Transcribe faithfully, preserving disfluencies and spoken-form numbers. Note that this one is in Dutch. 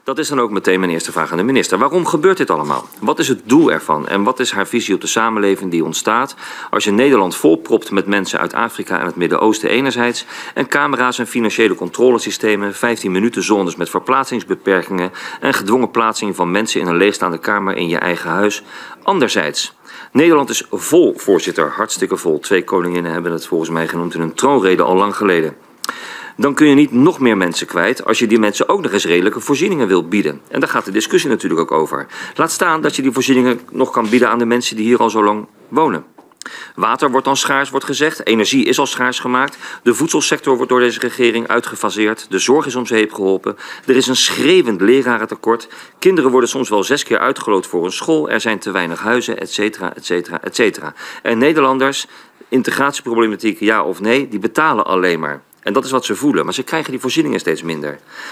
Dat is dan ook meteen mijn eerste vraag aan de minister. Waarom gebeurt dit allemaal? Wat is het doel ervan? En wat is haar visie op de samenleving die ontstaat als je Nederland volpropt met mensen uit Afrika en het Midden-Oosten enerzijds en camera's en financiële controlesystemen, vijftien minuten zones met verplaatsingsbeperkingen en gedwongen plaatsing van mensen in een leegstaande kamer in je eigen huis anderzijds? Nederland is vol, voorzitter, hartstikke vol. Twee koninginnen hebben het volgens mij genoemd in hun troonrede al lang geleden. Dan kun je niet nog meer mensen kwijt als je die mensen ook nog eens redelijke voorzieningen wilt bieden. En daar gaat de discussie natuurlijk ook over. Laat staan dat je die voorzieningen nog kan bieden aan de mensen die hier al zo lang wonen. Water wordt dan schaars, wordt gezegd. Energie is al schaars gemaakt. De voedselsector wordt door deze regering uitgefaseerd. De zorg is om zeep geholpen. Er is een schreeuwend lerarentekort. Kinderen worden soms wel zes keer uitgeloot voor een school. Er zijn te weinig huizen, et cetera, et cetera, et cetera. En Nederlanders, integratieproblematiek ja of nee, die betalen alleen maar. En dat is wat ze voelen, maar ze krijgen die voorzieningen steeds minder.